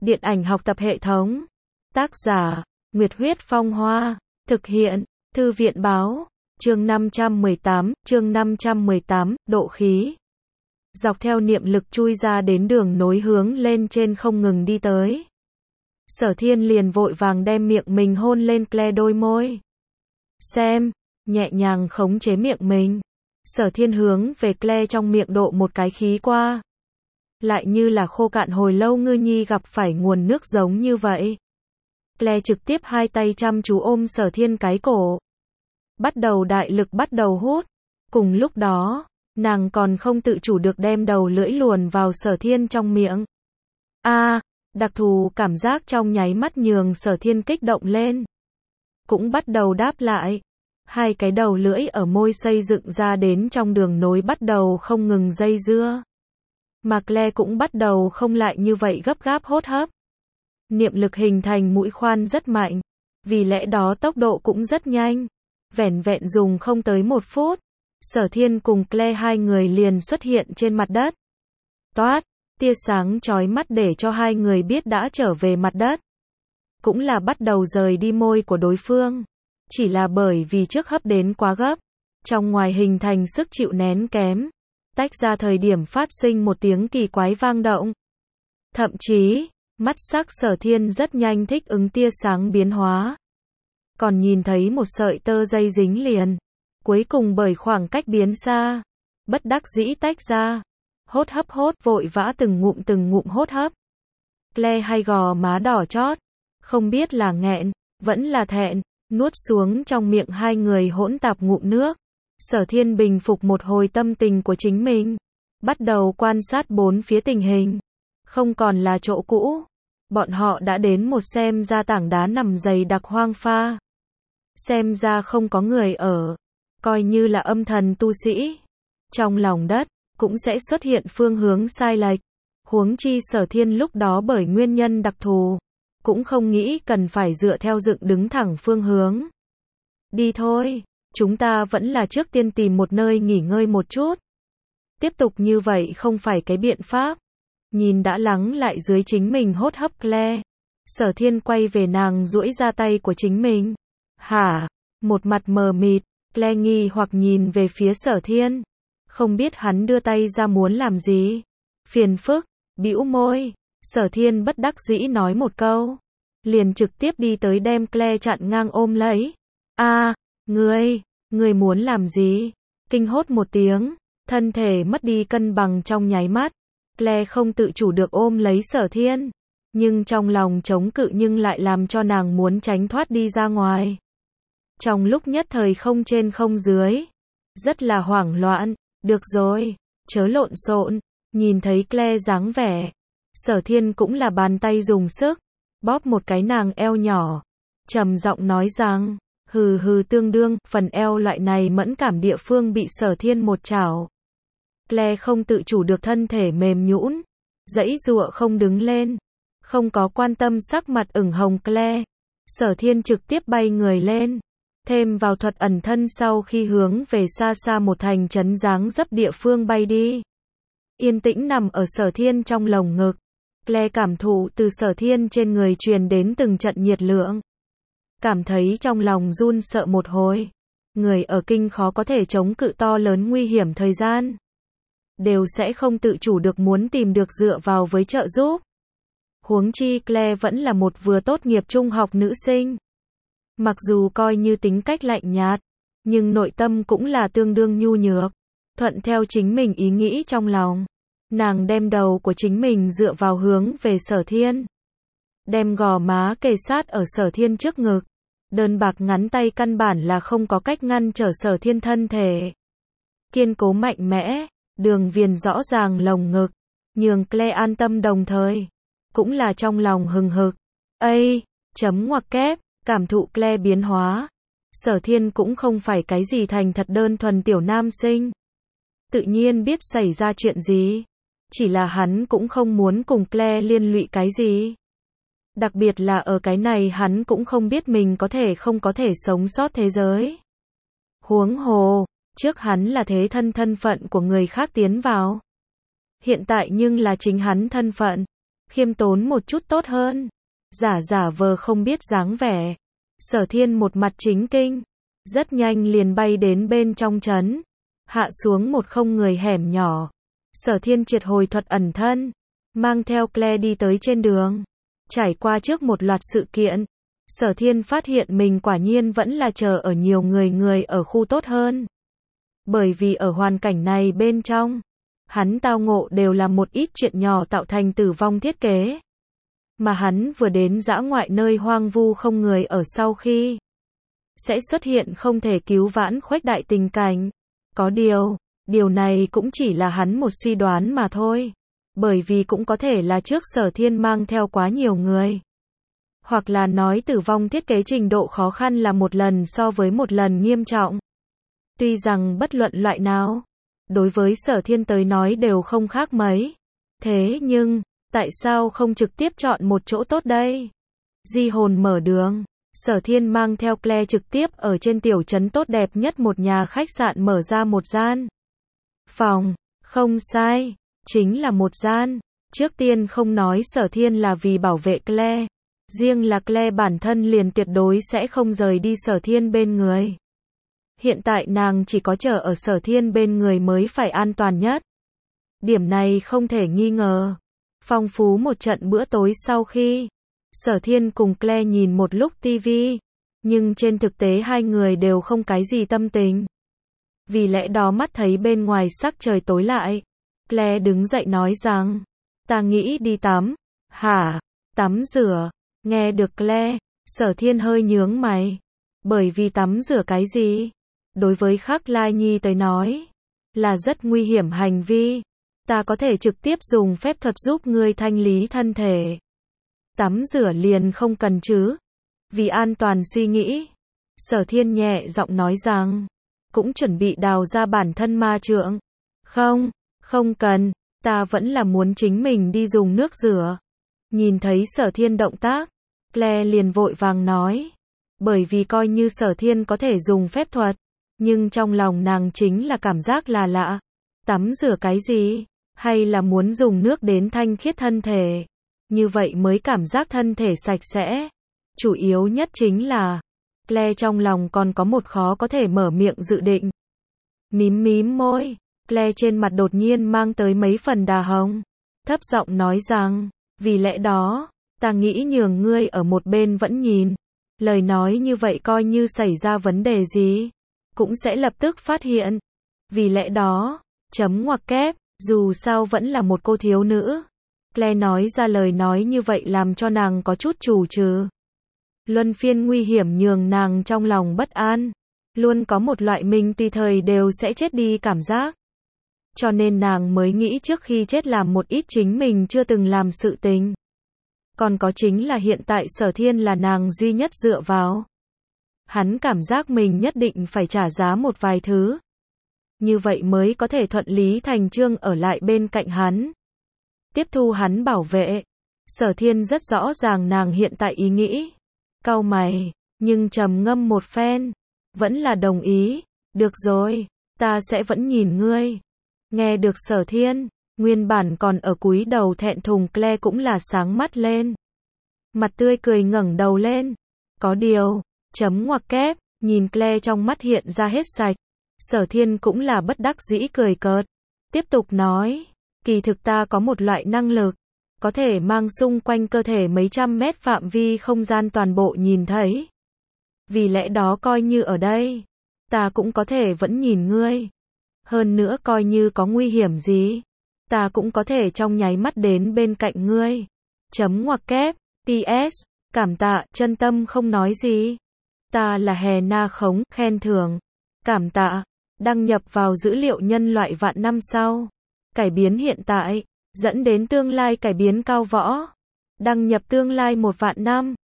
Điện ảnh học tập hệ thống. Tác giả, Nguyệt Huyết Phong Hoa. Thực hiện, Thư viện Báo. Chương 518, độ khí. Dọc theo niệm lực chui ra đến đường nối hướng lên trên không ngừng đi tới. Sở Thiên liền vội vàng đem miệng mình hôn lên Claire đôi môi. Xem, nhẹ nhàng khống chế miệng mình. Sở Thiên hướng về Claire trong miệng độ một cái khí qua. Lại như là khô cạn hồi lâu ngư nhi gặp phải nguồn nước giống như vậy. Claire trực tiếp hai tay chăm chú ôm Sở Thiên cái cổ. Bắt đầu đại lực bắt đầu hút. Cùng lúc đó, nàng còn không tự chủ được đem đầu lưỡi luồn vào Sở Thiên trong miệng. Đặc thù cảm giác trong nháy mắt nhường Sở Thiên kích động lên. Cũng bắt đầu đáp lại. Hai cái đầu lưỡi ở môi xây dựng ra đến trong đường nối bắt đầu không ngừng dây dưa. Mà Claire cũng bắt đầu không lại như vậy gấp gáp hốt hấp. Niệm lực hình thành mũi khoan rất mạnh. Vì lẽ đó tốc độ cũng rất nhanh. Vẻn vẹn dùng không tới 1 phút. Sở Thiên cùng Claire hai người liền xuất hiện trên mặt đất. Toát, tia sáng chói mắt để cho hai người biết đã trở về mặt đất. Cũng là bắt đầu rời đi môi của đối phương. Chỉ là bởi vì trước hấp đến quá gấp. Trong ngoài hình thành sức chịu nén kém. Tách ra thời điểm phát sinh một tiếng kỳ quái vang động. Thậm chí, mắt sắc Sở Thiên rất nhanh thích ứng tia sáng biến hóa. Còn nhìn thấy một sợi tơ dây dính liền. Cuối cùng bởi khoảng cách biến xa. Bất đắc dĩ tách ra. Hốt hấp hốt vội vã từng ngụm hốt hấp. Claire hay gò má đỏ chót. Không biết là nghẹn, vẫn là thẹn. Nuốt xuống trong miệng hai người hỗn tạp ngụm nước. Sở Thiên bình phục một hồi tâm tình của chính mình. Bắt đầu quan sát bốn phía tình hình. Không còn là chỗ cũ. Bọn họ đã đến một xem ra tảng đá nằm dày đặc hoang pha. Xem ra không có người ở. Coi như là âm thần tu sĩ. Trong lòng đất, cũng sẽ xuất hiện phương hướng sai lệch. Huống chi Sở Thiên lúc đó bởi nguyên nhân đặc thù. Cũng không nghĩ cần phải dựa theo dựng đứng thẳng phương hướng. Đi thôi, chúng ta vẫn là trước tiên tìm một nơi nghỉ ngơi một chút. Tiếp tục như vậy không phải cái biện pháp. Nhìn đã lắng lại dưới chính mình hốt hấp Claire. Sở Thiên quay về nàng duỗi ra tay của chính mình. Hả? Một mặt mờ mịt, Claire nghi hoặc nhìn về phía Sở Thiên. Không biết hắn đưa tay ra muốn làm gì. Phiền phức, bĩu môi. Sở Thiên bất đắc dĩ nói một câu. Liền trực tiếp đi tới đem Claire chặn ngang ôm lấy. Ngươi muốn làm gì? Kinh hốt một tiếng. Thân thể mất đi cân bằng trong nháy mắt. Claire không tự chủ được ôm lấy Sở Thiên. Nhưng trong lòng chống cự nhưng lại làm cho nàng muốn tránh thoát đi ra ngoài. Trong lúc nhất thời không trên không dưới. Rất là hoảng loạn. Được rồi, chớ lộn xộn. Nhìn thấy Claire dáng vẻ. Sở Thiên cũng là bàn tay dùng sức. Bóp một cái nàng eo nhỏ. Trầm giọng nói rằng. Tương đương, phần eo loại này mẫn cảm địa phương bị Sở Thiên một chảo. Claire không tự chủ được thân thể mềm nhũn. Giãy giụa không đứng lên. Không có quan tâm sắc mặt ửng hồng Claire. Sở Thiên trực tiếp bay người lên. Thêm vào thuật ẩn thân sau khi hướng về xa xa một thành trấn dáng dấp địa phương bay đi. Yên tĩnh nằm ở Sở Thiên trong lồng ngực. Claire cảm thụ từ Sở Thiên trên người truyền đến từng trận nhiệt lượng. Cảm thấy trong lòng run sợ một hồi. Người ở kinh khó có thể chống cự to lớn nguy hiểm thời gian. Đều sẽ không tự chủ được muốn tìm được dựa vào với trợ giúp. Huống chi Claire vẫn là một vừa tốt nghiệp trung học nữ sinh. Mặc dù coi như tính cách lạnh nhạt, nhưng nội tâm cũng là tương đương nhu nhược. Thuận theo chính mình ý nghĩ trong lòng. Nàng đem đầu của chính mình dựa vào hướng về Sở Thiên. Đem gò má kề sát ở Sở Thiên trước ngực. Đơn bạc ngắn tay căn bản là không có cách ngăn trở Sở Thiên thân thể. Kiên cố mạnh mẽ, đường viền rõ ràng lồng ngực. Nhường Claire an tâm đồng thời. Cũng là trong lòng hừng hực. Chấm ngoặc kép, cảm thụ Claire biến hóa. Sở Thiên cũng không phải cái gì thành thật đơn thuần tiểu nam sinh. Tự nhiên biết xảy ra chuyện gì. Chỉ là hắn cũng không muốn cùng Claire liên lụy cái gì. Đặc biệt là ở cái này hắn cũng không biết mình không có thể sống sót thế giới. Huống hồ, trước hắn là thế thân phận của người khác tiến vào. Hiện tại nhưng là chính hắn thân phận. khiêm tốn một chút tốt hơn. Giả vờ không biết dáng vẻ. Sở Thiên một mặt chính kinh, rất nhanh liền bay đến bên trong trấn, hạ xuống một không người hẻm nhỏ. Sở Thiên triệt hồi thuật ẩn thân, mang theo Claire đi tới trên đường. Trải qua trước một loạt sự kiện, Sở Thiên phát hiện mình quả nhiên vẫn là chờ ở nhiều người ở khu tốt hơn. Bởi vì ở hoàn cảnh này bên trong, hắn tao ngộ đều là một ít chuyện nhỏ tạo thành tử vong thiết kế. Mà hắn vừa đến dã ngoại nơi hoang vu không người ở sau khi, sẽ xuất hiện không thể cứu vãn khuếch đại tình cảnh. Có điều này cũng chỉ là hắn một suy đoán mà thôi. Bởi vì cũng có thể là trước Sở Thiên mang theo quá nhiều người. Hoặc là nói tử vong thiết kế trình độ khó khăn là một lần so với một lần nghiêm trọng. Tuy rằng bất luận loại nào, đối với Sở Thiên tới nói đều không khác mấy. Thế nhưng, tại sao không trực tiếp chọn một chỗ tốt đây? Di hồn mở đường, Sở Thiên mang theo Claire trực tiếp ở trên tiểu trấn tốt đẹp nhất một nhà khách sạn mở ra một gian phòng, không sai, chính là một gian. Trước tiên không nói Sở Thiên là vì bảo vệ Claire, riêng là Claire bản thân liền tuyệt đối sẽ không rời đi Sở Thiên bên người. Hiện tại nàng chỉ có chờ ở Sở Thiên bên người mới phải an toàn nhất. Điểm này không thể nghi ngờ. Phong phú một trận bữa tối sau khi, Sở Thiên cùng Claire nhìn một lúc tivi, nhưng trên thực tế hai người đều không cái gì tâm tình. Vì lẽ đó mắt thấy bên ngoài sắc trời tối lại, Claire đứng dậy nói rằng, ta nghĩ đi tắm. Hả? Tắm rửa? Nghe được Claire, Sở Thiên hơi nhướng mày. Bởi vì tắm rửa cái gì? Đối với Khắc Lai Nhi tới nói, là rất nguy hiểm hành vi. Ta có thể trực tiếp dùng phép thuật giúp ngươi thanh lý thân thể. Tắm rửa liền không cần chứ? Vì an toàn suy nghĩ, Sở Thiên nhẹ giọng nói rằng, cũng chuẩn bị đào ra bản thân ma trượng. Không cần, ta vẫn là muốn chính mình đi dùng nước rửa. Nhìn thấy Sở Thiên động tác, Claire liền vội vàng nói. Bởi vì coi như Sở Thiên có thể dùng phép thuật, nhưng trong lòng nàng chính là cảm giác là lạ. Tắm rửa cái gì? Hay là muốn dùng nước đến thanh khiết thân thể? Như vậy mới cảm giác thân thể sạch sẽ. Chủ yếu nhất chính là, Claire trong lòng còn có một khó có thể mở miệng dự định. Mím môi, Claire trên mặt đột nhiên mang tới mấy phần đà hồng. Thấp giọng nói rằng, vì lẽ đó, ta nghĩ nhường ngươi ở một bên vẫn nhìn. Lời nói như vậy coi như xảy ra vấn đề gì, cũng sẽ lập tức phát hiện. Vì lẽ đó, chấm ngoặc kép, dù sao vẫn là một cô thiếu nữ. Claire nói ra lời nói như vậy làm cho nàng có chút chù trừ. Luân phiên nguy hiểm nhường nàng trong lòng bất an. Luôn có một loại mình tùy thời đều sẽ chết đi cảm giác. Cho nên nàng mới nghĩ trước khi chết làm một ít chính mình chưa từng làm sự tình. Còn có chính là hiện tại Sở Thiên là nàng duy nhất dựa vào. Hắn cảm giác mình nhất định phải trả giá một vài thứ. Như vậy mới có thể thuận lý thành chương ở lại bên cạnh hắn. Tiếp thu hắn bảo vệ. Sở Thiên rất rõ ràng nàng hiện tại ý nghĩ. Cau mày, nhưng trầm ngâm một phen. Vẫn là đồng ý. Được rồi, ta sẽ vẫn nhìn ngươi. Nghe được Sở Thiên, nguyên bản còn ở cúi đầu thẹn thùng Claire cũng là sáng mắt lên. Mặt tươi cười ngẩng đầu lên. Có điều, chấm ngoặc kép, nhìn Claire trong mắt hiện ra hết sạch. Sở Thiên cũng là bất đắc dĩ cười cợt. Tiếp tục nói, kỳ thực ta có một loại năng lực, có thể mang xung quanh cơ thể mấy trăm mét phạm vi không gian toàn bộ nhìn thấy. Vì lẽ đó coi như ở đây, ta cũng có thể vẫn nhìn ngươi. Hơn nữa coi như có nguy hiểm gì, ta cũng có thể trong nháy mắt đến bên cạnh ngươi. Chấm ngoặc kép, PS, cảm tạ, chân tâm không nói gì. Ta là Hè Na Khống, khen thưởng. Cảm tạ, đăng nhập vào dữ liệu nhân loại vạn năm sau. Cải biến hiện tại, dẫn đến tương lai cải biến cao võ. Đăng nhập tương lai 1 vạn năm.